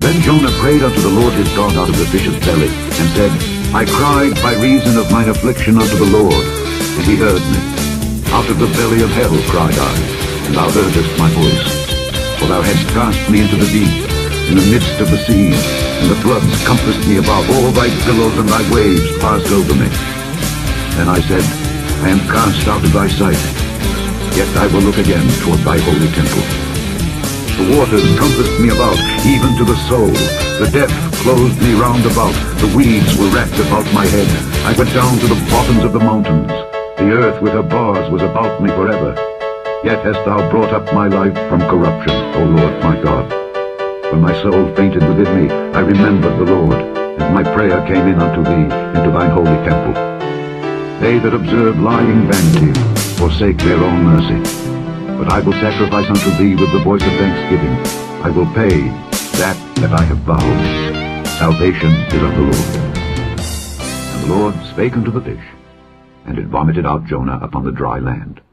Then Jonah prayed unto the Lord his God out of the fish's belly, and said, I cried by reason of mine affliction unto the Lord, and he heard me. Out of the belly of hell cried I, and thou heardest my voice. For thou hadst cast me into the deep, in the midst of the sea, and the floods compassed me about. All thy billows and thy waves passed over me. Then I said, I am cast out of thy sight, yet I will look again toward thy holy temple. The waters compassed me about, even to the soul. The depth closed me round about. The weeds were wrapped about my head. I went down to the bottoms of the mountains. The earth with her bars was about me forever. Yet hast thou brought up my life from corruption, O Lord my God. When my soul fainted within me, I remembered the Lord, and my prayer came in unto thee, into thine holy temple. They that observe lying vanity forsake their own mercy. But I will sacrifice unto thee with the voice of thanksgiving. I will pay that I have vowed. Salvation is of the Lord. And the Lord spake unto the fish, and it vomited out Jonah upon the dry land.